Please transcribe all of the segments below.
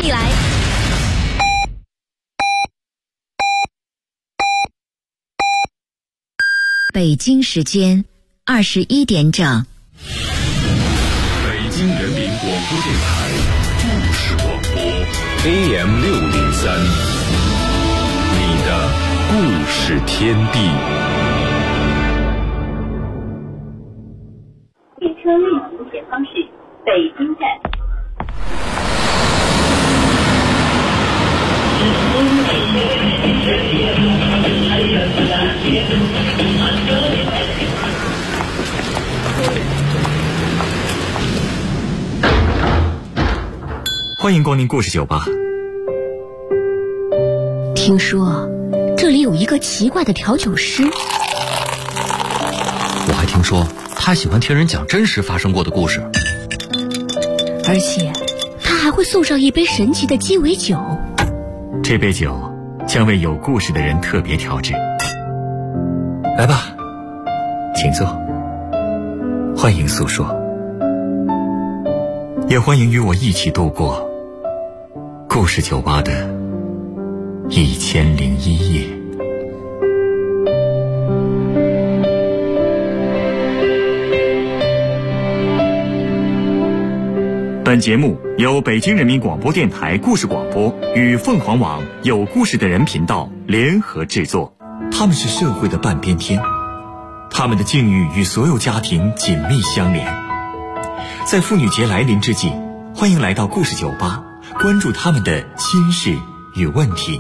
你来。 北京时间21点整。 北京人民广播电台故事广播 AM603，你的故事天地。 列车运行前方是北京站。 欢迎光临故事酒吧。 听说这里有一个奇怪的调酒师， 我还听说他喜欢听人讲真实发生过的故事， 而且他还会送上一杯神奇的鸡尾酒。 这杯酒将为有故事的人特别调制。来吧，请坐，欢迎诉说，也欢迎与我一起度过故事酒吧的1001夜。本节目由北京人民广播电台故事广播与凤凰网有故事的人频道联合制作。他们是社会的半边天，他们的境遇与所有家庭紧密相连。在妇女节来临之际，欢迎来到故事酒吧，关注他们的心事与问题。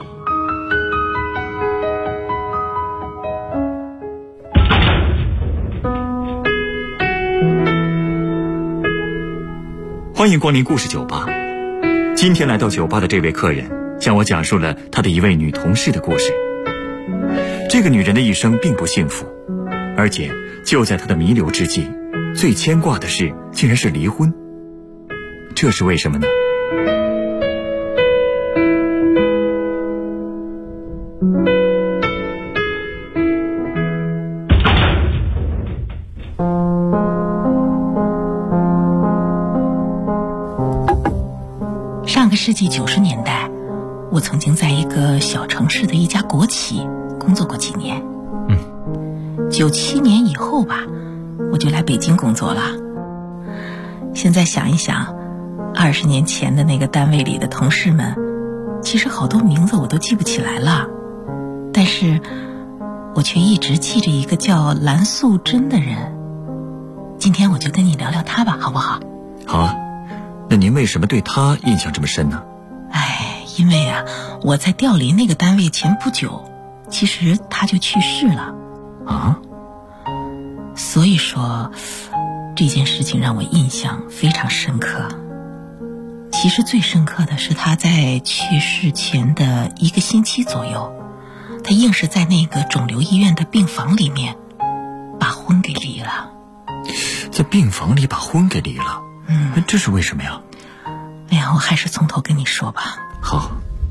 欢迎光临故事酒吧。今天来到酒吧的这位客人向我讲述了他的一位女同事的故事。这个女人的一生并不幸福，而且就在她的弥留之际，最牵挂的事竟然是离婚。这是为什么呢？ 上个世纪90年代，我曾经在一个小城市的一家国企工作过几年。97年以后吧，我就来北京工作了。现在想一想，20年前的那个单位里的同事们，其实好多名字我都记不起来了，但是我却一直记着一个叫蓝素贞的人。今天我就跟你聊聊她吧，好不好？ 好啊。那您为什么对她印象这么深呢？ 因为啊，我在调离那个单位前不久，其实她就去世了。 啊？ 所以说这件事情让我印象非常深刻。其实最深刻的是她在去世前的1个星期左右，她硬是在那个肿瘤医院的病房里面把婚给离了。 在病房里把婚给离了？这是为什么呀？ 哎呀，我还是从头跟你说吧。 好。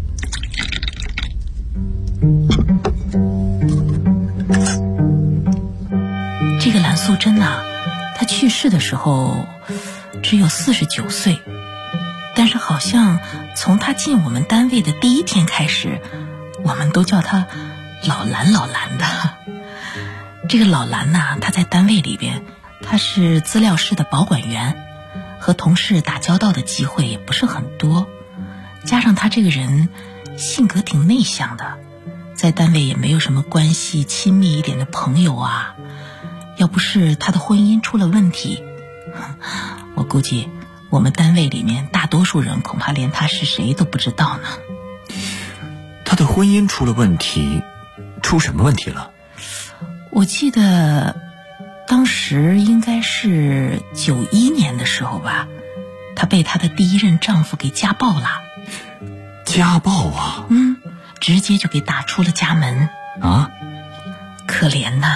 这个蓝素贞啊，她去世的时候只有49岁，但是好像从她进我们单位的第一天开始，我们都叫她老蓝老蓝的。这个老蓝呐，她在单位里边，她是资料室的保管员，和同事打交道的机会也不是很多，加上她这个人性格挺内向的，在单位也没有什么关系亲密一点的朋友啊。要不是她的婚姻出了问题，我估计我们单位里面大多数人恐怕连她是谁都不知道呢。 她的婚姻出了问题，出什么问题了？ 我记得当时应该是91年的时候吧，她被她的第一任丈夫给家暴了。 家暴啊？ 直接就给打出了家门啊！ 可怜呐。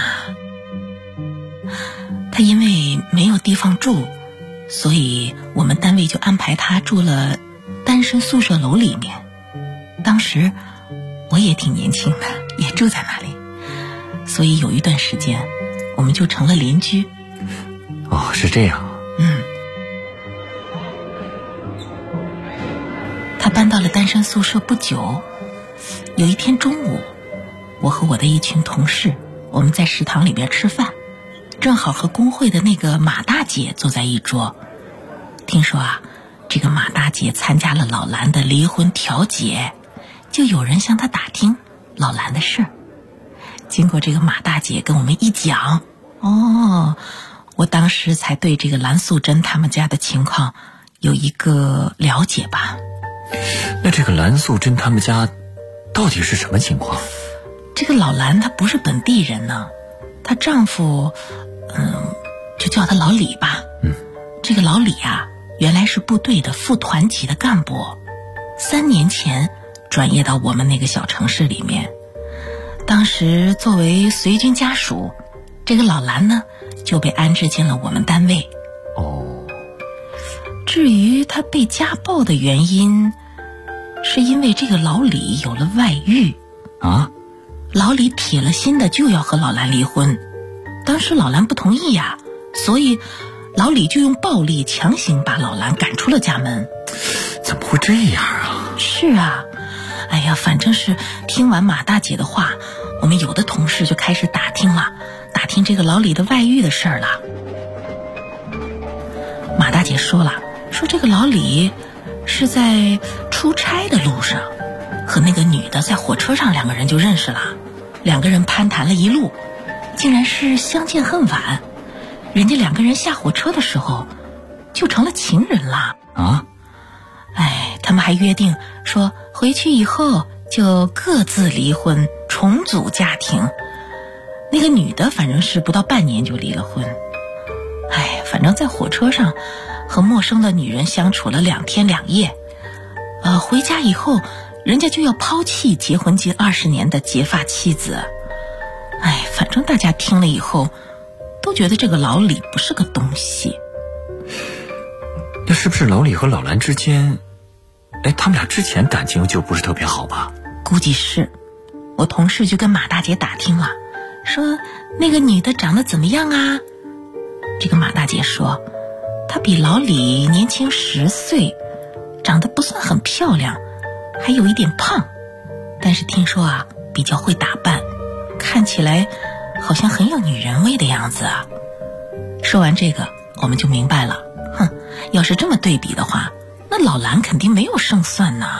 她因为没有地方住，所以我们单位就安排她住了单身宿舍楼里面。当时我也挺年轻的，也住在那里，所以有一段时间我们就成了邻居。 哦，是这样。 搬到了单身宿舍不久，有一天中午，我和我的一群同事，我们在食堂里边吃饭，正好和工会的那个马大姐坐在一桌。听说啊，这个马大姐参加了老兰的离婚调解，就有人向她打听老兰的事儿。经过这个马大姐跟我们一讲，我当时才对这个蓝素贞他们家的情况有一个了解吧。 那这个蓝素贞他们家到底是什么情况？ 这个老兰她不是本地人呢，她丈夫就叫他老李吧。这个老李啊，原来是部队的副团级的干部，3年前转业到我们那个小城市里面。当时作为随军家属，这个老兰呢就被安置进了我们单位。至于他被家暴的原因，是因为这个老李有了外遇啊。 老李铁了心的就要和老兰离婚，当时老兰不同意呀，所以老李就用暴力强行把老兰赶出了家门。 怎么会这样啊？ 是啊，哎呀，反正是听完马大姐的话，我们有的同事就开始打听这个老李的外遇的事儿了。马大姐说这个老李是在出差的路上和那个女的在火车上2个人就认识了，2个人攀谈了一路，竟然是相见恨晚，人家2个人下火车的时候就成了情人了啊！ 他们还约定说回去以后就各自离婚，重组家庭。那个女的反正是不到半年就离了婚。反正在火车上和陌生的女人相处了2天2夜，回家以后人家就要抛弃结婚近20年的结发妻子。反正大家听了以后都觉得这个老李不是个东西。 那是不是老李和老兰之间，他们俩之前感情就不是特别好吧？ 估计是。我同事就跟马大姐打听了，说那个女的长得怎么样啊？这个马大姐说她比老李年轻10岁，长得不算很漂亮，还有一点胖，但是听说啊比较会打扮，看起来好像很有女人味的样子啊。说完这个我们就明白了，要是这么对比的话，那老兰肯定没有胜算呢。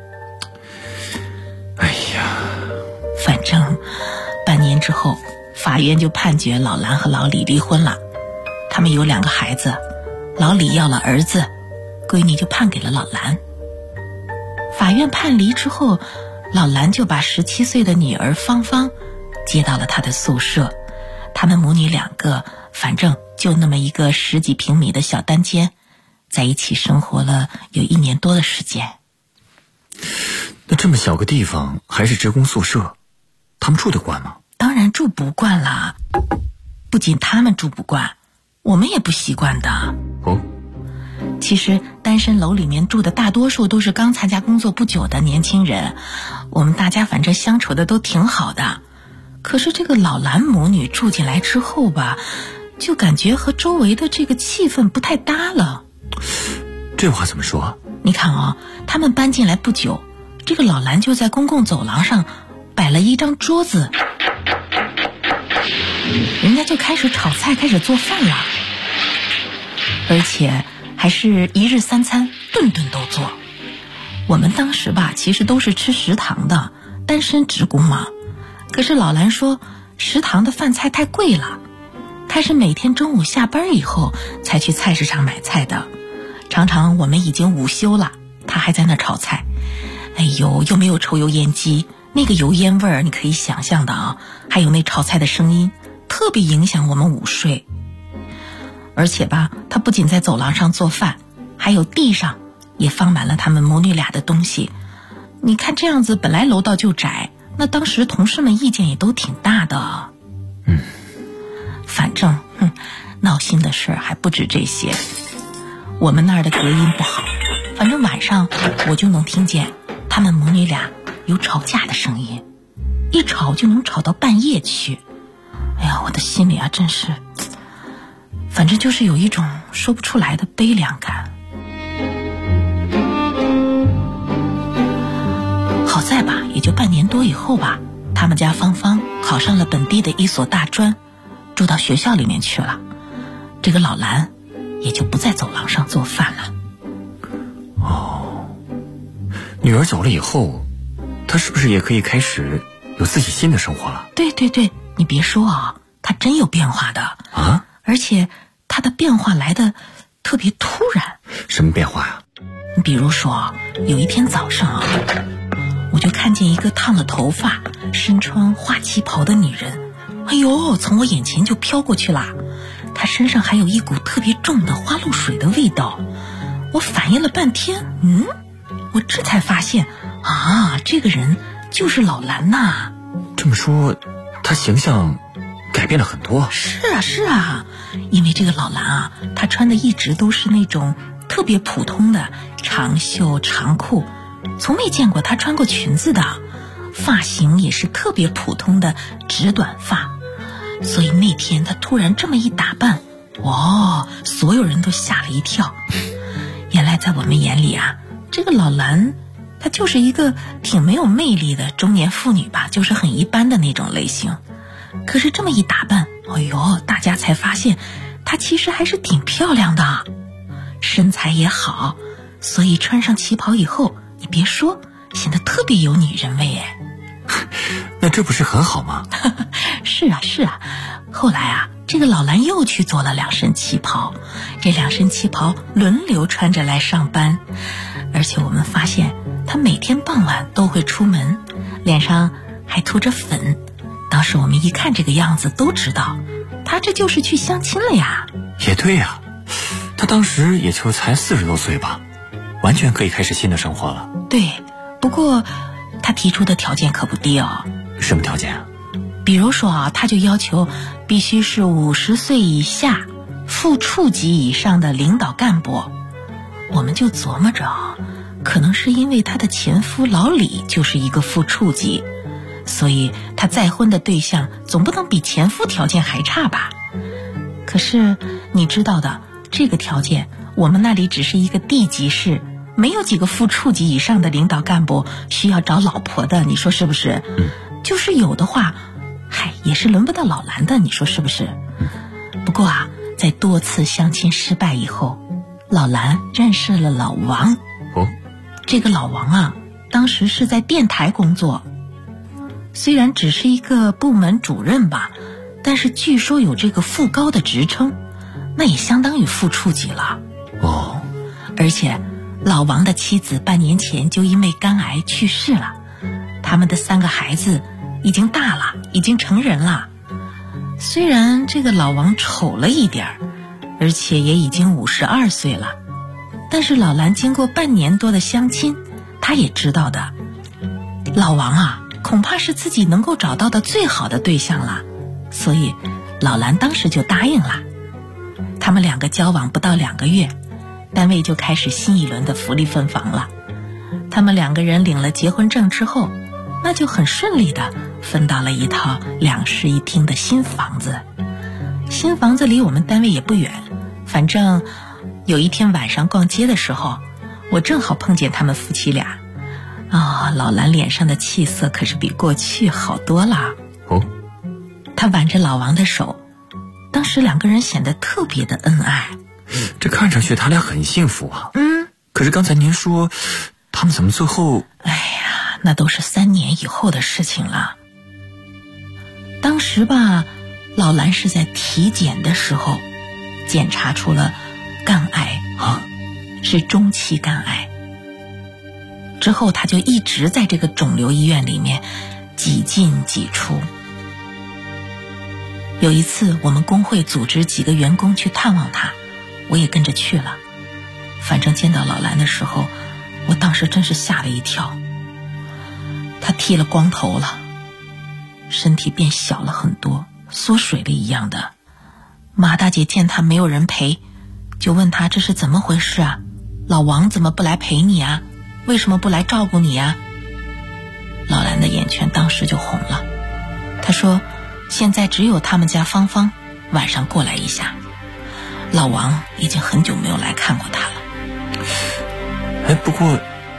反正半年之后，法院就判决老兰和老李离婚了。他们有2个孩子，老李要了儿子，闺女就判给了老兰。法院判离之后，老兰就把17岁的女儿芳芳接到了她的宿舍。他们母女2个反正就那么一个10几平米的小单间，在一起生活了有1年多的时间。 那这么小个地方还是职工宿舍，他们住得惯吗？ 当然住不惯了，不仅他们住不惯，我们也不习惯的。其实单身楼里面住的大多数都是刚参加工作不久的年轻人，我们大家反正相处的都挺好的。可是这个老兰母女住进来之后吧，就感觉和周围的这个气氛不太搭了。 这话怎么说？ 你看他们搬进来不久，这个老兰就在公共走廊上摆了一张桌子，人家就开始炒菜，开始做饭了，而且还是1日3餐，顿顿都做。我们当时吧，其实都是吃食堂的，单身职工嘛。可是老兰说食堂的饭菜太贵了，她是每天中午下班以后才去菜市场买菜的。常常我们已经午休了，她还在那炒菜。又没有抽油烟机，那个油烟味儿你可以想象的啊，还有那炒菜的声音，特别影响我们午睡。而且吧，她不仅在走廊上做饭，还有地上也放满了他们母女俩的东西。你看这样子，本来楼道就窄，那当时同事们意见也都挺大的。反正闹心的事儿还不止这些。我们那儿的隔音不好，反正晚上我就能听见他们母女俩有吵架的声音，一吵就能吵到半夜去。我的心里啊，真是，反正就是有一种说不出来的悲凉感。 就半年多以后吧，他们家芳芳考上了本地的一所大专，住到学校里面去了。这个老兰也就不在走廊上做饭了。 女儿走了以后，她是不是也可以开始有自己新的生活了？ 对，你别说啊，她真有变化的啊！ 而且她的变化来得特别突然。 什么变化呀？ 比如说，有一天早上啊，我就看见一个烫了头发、身穿花旗袍的女人，哎呦，从我眼前就飘过去了。她身上还有一股特别重的花露水的味道。我反应了半天，我这才发现啊，这个人就是老兰呐。 这么说，她形象改变了很多。 是啊，因为这个老兰啊，她穿的一直都是那种特别普通的长袖长裤，从没见过她穿过裙子的，发型也是特别普通的直短发。所以那天她突然这么一打扮，所有人都吓了一跳。原来在我们眼里啊，这个老兰她就是一个挺没有魅力的中年妇女吧，就是很一般的那种类型。可是这么一打扮，大家才发现她其实还是挺漂亮的，身材也好，所以穿上旗袍以后，你别说，显得特别有女人味哎。 那这不是很好吗？ 是啊。后来啊，这个老兰又去做了2身旗袍，这2身旗袍轮流穿着来上班。而且我们发现她每天傍晚都会出门，脸上还涂着粉。当时我们一看这个样子都知道，她这就是去相亲了呀。 也对呀，她当时也就才40多岁吧，完全可以开始新的生活了。 对，不过她提出的条件可不低哦。 什么条件啊？ 比如说啊，她就要求必须是50岁以下、副处级以上的领导干部。我们就琢磨着，可能是因为她的前夫老李就是一个副处级，所以她再婚的对象总不能比前夫条件还差吧。可是你知道的，这个条件我们那里只是一个地级市，没有几个副处级以上的领导干部需要找老婆的，你说是不是？就是有的话，也是轮不到老兰的，你说是不是？不过啊，在多次相亲失败以后，老兰认识了老王。这个老王啊，当时是在电台工作，虽然只是一个部门主任吧，但是据说有这个副高的职称，那也相当于副处级了。而且老王的妻子半年前就因为肝癌去世了，他们的3个孩子已经大了，已经成人了。虽然这个老王丑了一点，而且也已经52岁了，但是老兰经过半年多的相亲，她也知道的，老王啊，恐怕是自己能够找到的最好的对象了，所以老兰当时就答应了。他们2个交往不到2个月，单位就开始新一轮的福利分房了。他们2个人领了结婚证之后，那就很顺利的分到了一套2室1厅的新房子。新房子离我们单位也不远，反正有一天晚上逛街的时候，我正好碰见他们夫妻俩。老兰脸上的气色可是比过去好多了。他挽着老王的手，当时2个人显得特别的恩爱。 这看上去他俩很幸福啊。可是刚才您说他们怎么最后…… 那都是3年以后的事情了。当时吧，老兰是在体检的时候检查出了肝癌是中期肝癌。之后他就一直在这个肿瘤医院里面几进几出。有一次我们工会组织几个员工去探望他，我也跟着去了。反正见到老兰的时候，我当时真是吓了一跳。他剃了光头了，身体变小了很多，缩水了一样的。马大姐见他没有人陪，就问他这是怎么回事啊？老王怎么不来陪你啊？为什么不来照顾你啊？老兰的眼圈当时就红了。他说现在只有他们家芳芳晚上过来一下，老王已经很久没有来看过他了。 不过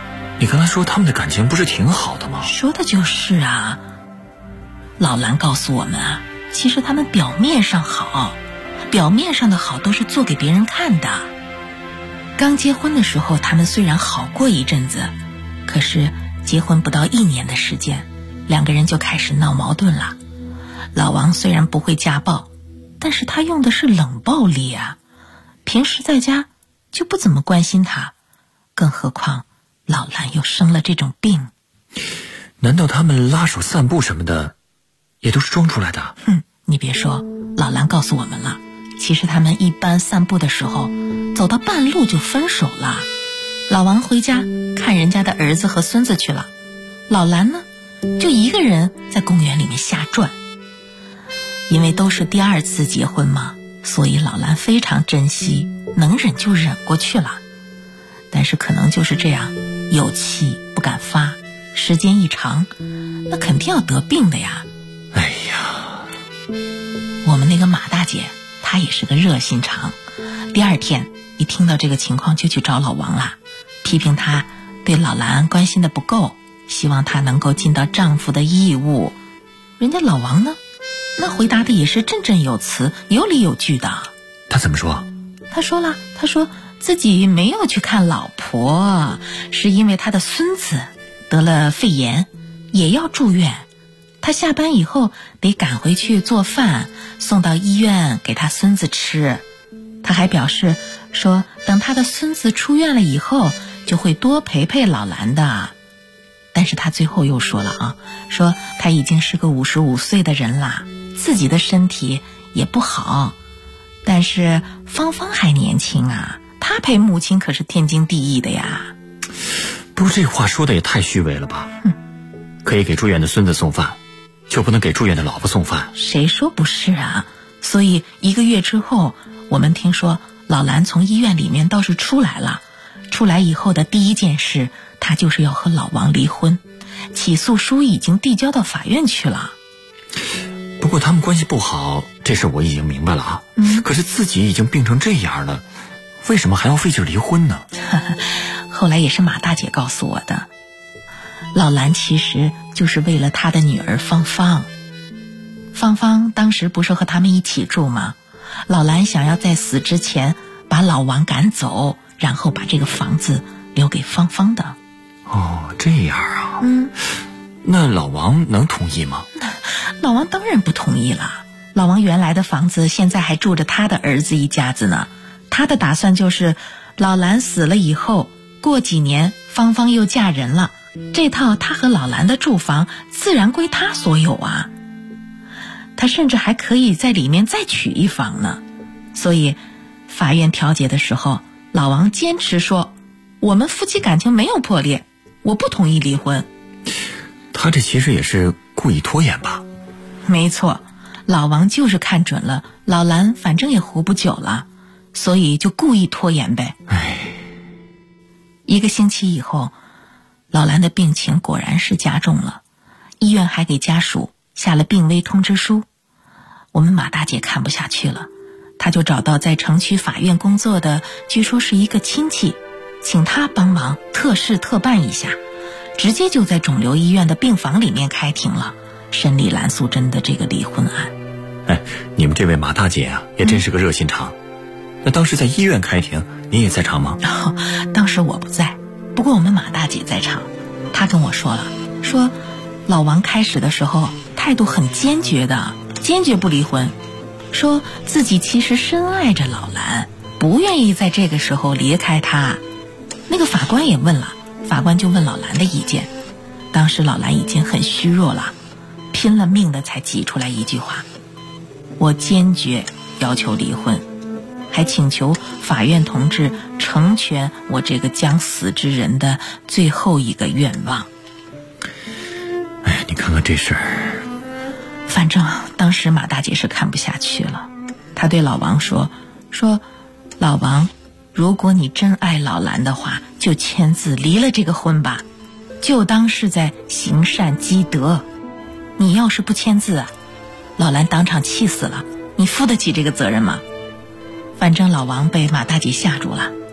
你刚才说他们的感情不是挺好的吗？ 说的就是啊。老兰告诉我们啊，其实他们表面上好，表面上的好都是做给别人看的。刚结婚的时候他们虽然好过一阵子，可是结婚不到1年的时间，两个人就开始闹矛盾了。老王虽然不会家暴，但是他用的是冷暴力啊，平时在家就不怎么关心他，更何况老兰又生了这种病。 难道他们拉手散步什么的也都是装出来的？ 你别说，老兰告诉我们了，其实他们一般散步的时候走到半路就分手了。老王回家看人家的儿子和孙子去了，老兰呢就一个人在公园里面瞎转。因为都是第2次结婚嘛，所以老兰非常珍惜，能忍就忍过去了。但是可能就是这样，有气不敢发，时间一长，那肯定要得病的呀。 哎呀， 我们那个马大姐她也是个热心肠，第2天一听到这个情况就去找老王了，批评他对老兰关心的不够，希望她能够尽到丈夫的义务。人家老王呢，那回答的也是振振有词，有理有据的。 他怎么说？ 他说自己没有去看老婆，是因为他的孙子得了肺炎，也要住院。他下班以后得赶回去做饭，送到医院给他孙子吃。他还表示说，等他的孙子出院了以后，就会多陪陪老兰的。但是他最后又说了啊，说他已经是个55岁的人了，自己的身体也不好，但是芳芳还年轻啊，她陪母亲可是天经地义的呀。 不过这话说的也太虚伪了吧？可以给住院的孙子送饭，就不能给住院的老婆送饭？ 谁说不是啊？所以1个月之后，我们听说老兰从医院里面倒是出来了。出来以后的第一件事，她就是要和老王离婚，起诉书已经递交到法院去了。 不过他们关系不好，这事我已经明白了啊。可是自己已经病成这样了，为什么还要费劲离婚呢？ 后来也是马大姐告诉我的，老兰其实就是为了她的女儿芳芳。芳芳当时不是和他们一起住吗？老兰想要在死之前把老王赶走，然后把这个房子留给芳芳的。 哦，这样啊。那老王能同意吗？ 老王当然不同意了。老王原来的房子现在还住着他的儿子一家子呢。他的打算就是老兰死了以后，过几年芳芳又嫁人了，这套他和老兰的住房自然归他所有啊。他甚至还可以在里面再娶一房呢。所以法院调解的时候，老王坚持说，我们夫妻感情没有破裂，我不同意离婚。 他这其实也是故意拖延吧？ 没错，老王就是看准了老兰反正也活不久了，所以就故意拖延呗。1个星期以后，老兰的病情果然是加重了，医院还给家属下了病危通知书。我们马大姐看不下去了，她就找到在城区法院工作的，据说是一个亲戚，请他帮忙特事特办一下，直接就在肿瘤医院的病房里面开庭了，审理蓝素贞的这个离婚案。 你们这位马大姐啊，也真是个热心肠。那当时在医院开庭，你也在场吗？ 当时我不在，不过我们马大姐在场。她跟我说了，说老王开始的时候态度很坚决的，坚决不离婚，说自己其实深爱着老兰，不愿意在这个时候离开她。那个法官也问了，法官就问老兰的意见。当时老兰已经很虚弱了，拼了命的才挤出来一句话，我坚决要求离婚，还请求法院同志成全我这个将死之人的最后一个愿望。 你看看这事儿。 反正当时马大姐是看不下去了，她对老王说老王，如果你真爱老兰的话，就签字离了这个婚吧，就当是在行善积德。你要是不签字啊，老兰当场气死了，你负得起这个责任吗？反正老王被马大姐吓住了，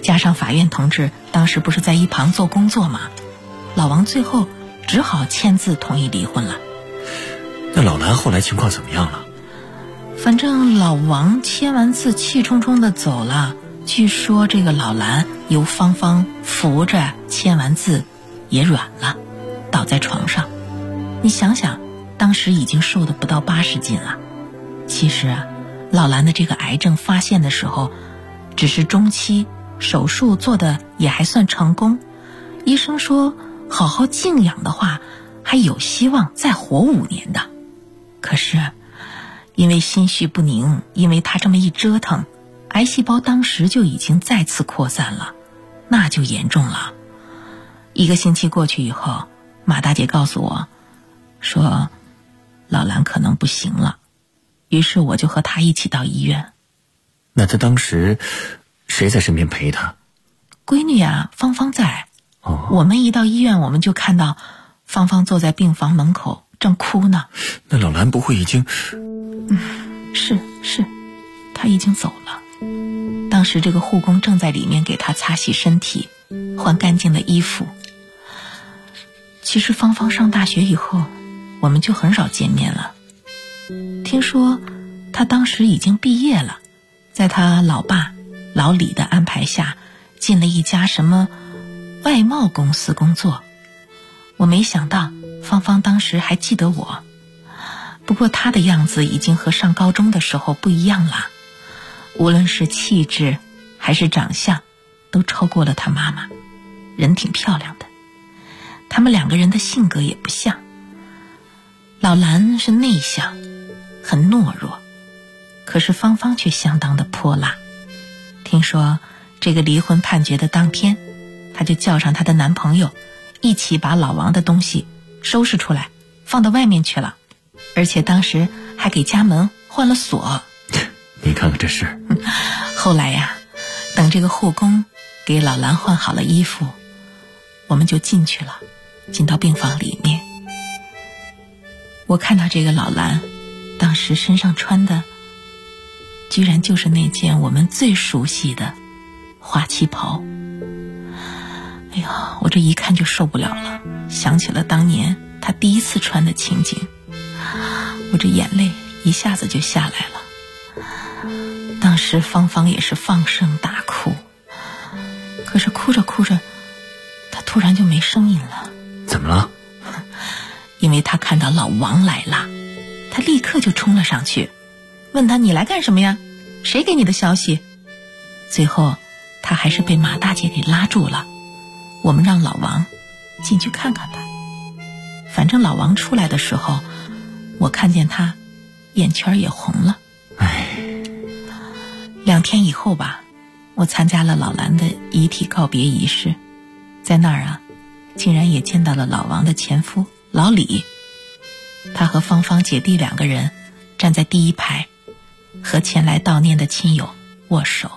加上法院同志当时不是在一旁做工作吗？老王最后只好签字同意离婚了。 那老兰后来情况怎么样了？ 反正老王签完字气冲冲的走了，据说这个老兰由芳芳扶着签完字也软了，倒在床上。你想想，当时已经瘦的不到80斤了。其实啊，老兰的这个癌症发现的时候只是中期，手术做的也还算成功，医生说好好静养的话还有希望再活5年的。可是因为心绪不宁，因为他这么一折腾，癌细胞当时就已经再次扩散了，那就严重了。1个星期过去以后，马大姐告诉我说老兰可能不行了，于是我就和她一起到医院。 那他当时谁在身边陪他？ 闺女啊，芳芳在。我们一到医院，我们就看到芳芳坐在病房门口正哭呢。 那老兰不会已经…… 是，她已经走了。当时这个护工正在里面给她擦洗身体，换干净的衣服。其实芳芳上大学以后，我们就很少见面了。听说她当时已经毕业了，在她老爸老李的安排下，进了一家什么外贸公司工作。我没想到芳芳当时还记得我，不过她的样子已经和上高中的时候不一样了，无论是气质还是长相都超过了她妈妈，人挺漂亮的。他们2个人的性格也不像，老兰是内向很懦弱，可是芳芳却相当的泼辣。听说这个离婚判决的当天，她就叫上她的男朋友一起把老王的东西收拾出来放到外面去了，而且当时还给家门换了锁。 你看看这事。 后来呀，等这个护工给老兰换好了衣服，我们就进去了，进到病房里面。我看到这个老兰当时身上穿的居然就是那件我们最熟悉的花旗袍。哎呀，我这一看就受不了了，想起了当年她第一次穿的情景，我这眼泪一下子就下来了。当时芳芳也是放声大哭，可是哭着哭着她突然就没声音了。 怎么了？ 因为她看到老王来了，她立刻就冲了上去，问他你来干什么呀？谁给你的消息？最后她还是被马大姐给拉住了，我们让老王进去看看他。反正老王出来的时候，我看见他眼圈也红了。2天以后吧，我参加了老兰的遗体告别仪式，在那儿啊，竟然也见到了老王的前夫老李。他和芳芳姐弟2个人站在第1排，和前来悼念的亲友握手。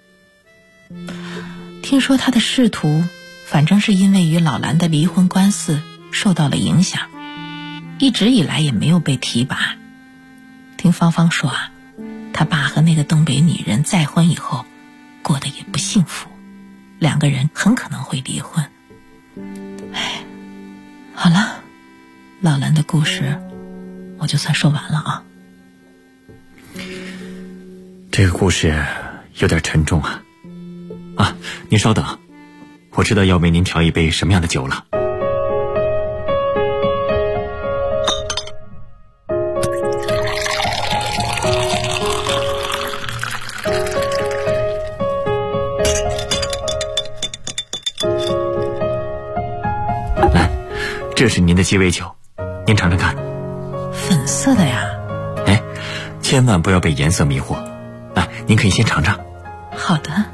听说他的仕途反正是因为与老兰的离婚官司受到了影响，一直以来也没有被提拔。听芳芳说啊，他爸和那个东北女人再婚以后过得也不幸福，2个人很可能会离婚。好了，老兰的故事我就算说完了啊。 这个故事有点沉重啊。您稍等，我知道要为您调一杯什么样的酒了。来，这是您的鸡尾酒，您尝尝看。 粉色的呀？ 千万不要被颜色迷惑。来，您可以先尝尝。 好的。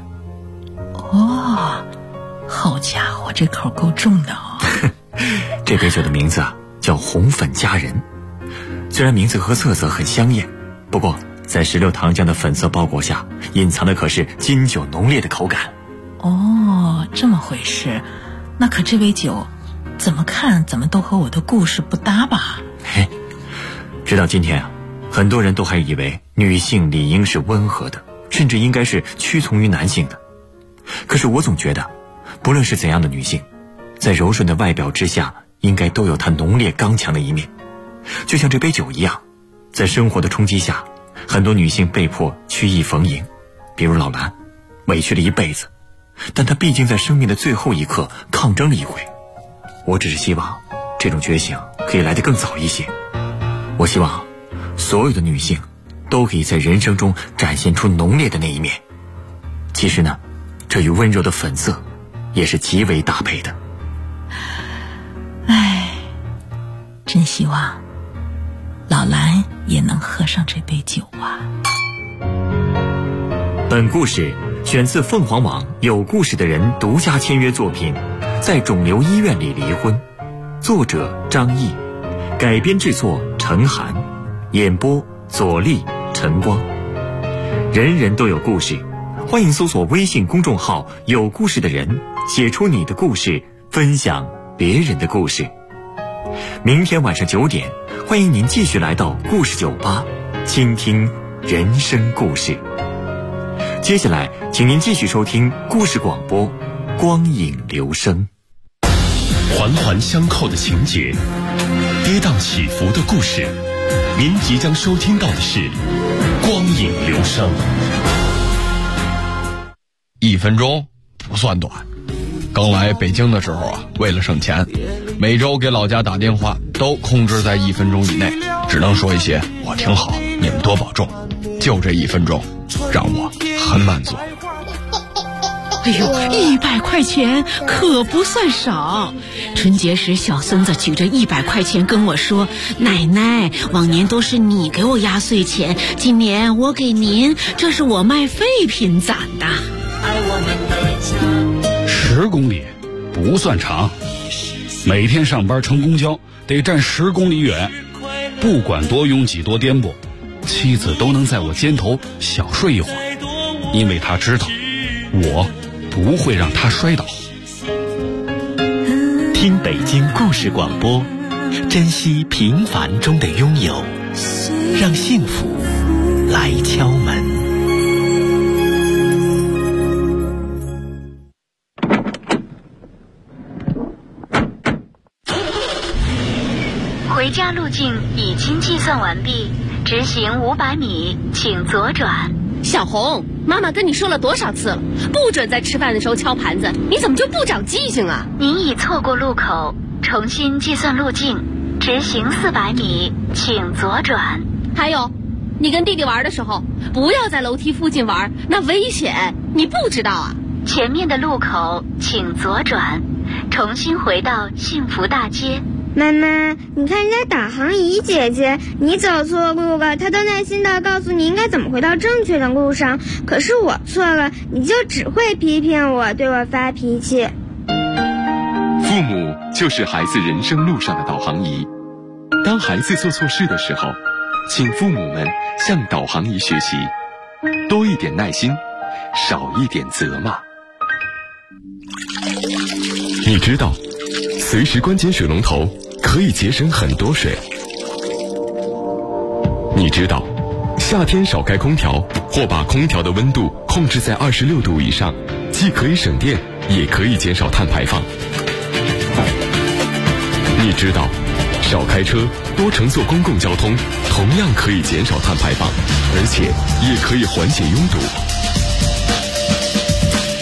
好家伙，这口够重的哦。 这杯酒的名字叫红粉佳人。虽然名字和色泽很香艳，不过在16糖浆的粉色包裹下，隐藏的可是金酒浓烈的口感。 这么回事。那可这杯酒怎么看怎么都和我的故事不搭吧？ 直到今天很多人都还以为女性理应是温和的，甚至应该是屈从于男性的。 可是我总觉得，不论是怎样的女性，在柔顺的外表之下，应该都有她浓烈刚强的一面。就像这杯酒一样，在生活的冲击下，很多女性被迫曲意逢迎，比如老兰，委屈了一辈子，但她毕竟在生命的最后一刻抗争了一回。我只是希望这种觉醒可以来得更早一些。我希望所有的女性都可以在人生中展现出浓烈的那一面。其实呢，这与温柔的粉色也是极为搭配的。 真希望老兰也能喝上这杯酒啊。 本故事选自凤凰网有故事的人独家签约作品《在肿瘤医院里离婚》，作者张毅，改编制作陈涵，演播左立、陈光。人人都有故事，欢迎搜索微信公众号有故事的人，写出你的故事，分享别人的故事。明天晚上9点，欢迎您继续来到故事酒吧，倾听人生故事。接下来请您继续收听故事广播，光影留声。 环环相扣的情节，跌宕起伏的故事，您即将收听到的是光影留声。 1分钟不算短。刚来北京的时候啊，为了省钱，每周给老家打电话都控制在1分钟以内，只能说一些我挺好，你们多保重。就这1分钟，让我很满足。 哎呦，100块钱可不算少。春节时，小孙子举着100块钱跟我说：“奶奶，往年都是你给我压岁钱，今年我给您，这是我卖废品攒的。 ”10公里不算长，每天上班乘公交得站10公里远，不管多拥挤多颠簸，妻子都能在我肩头小睡一会儿，因为她知道我不会让她摔倒。 听北京故事广播，珍惜平凡中的拥有，让幸福来敲门。 回家路径已经计算完毕，直行500米，请左转。 小红，妈妈跟你说了多少次了，不准在吃饭的时候敲盘子，你怎么就不长记性啊？ 您已错过路口，重新计算路径，直行400米，请左转。 还有，你跟弟弟玩的时候，不要在楼梯附近玩，那危险，你不知道啊？ 前面的路口请左转，重新回到幸福大街。 妈妈，你看人家导航仪姐姐，你走错路了，她都耐心地告诉你应该怎么回到正确的路上。可是我错了，你就只会批评我，对我发脾气。 父母就是孩子人生路上的导航仪。当孩子做错事的时候，请父母们向导航仪学习，多一点耐心，少一点责骂。你知道随时关紧水龙头可以节省很多水。你知道夏天少开空调或把空调的温度控制在26度以上，既可以省电也可以减少碳排放。你知道少开车多乘坐公共交通同样可以减少碳排放，而且也可以缓解拥堵。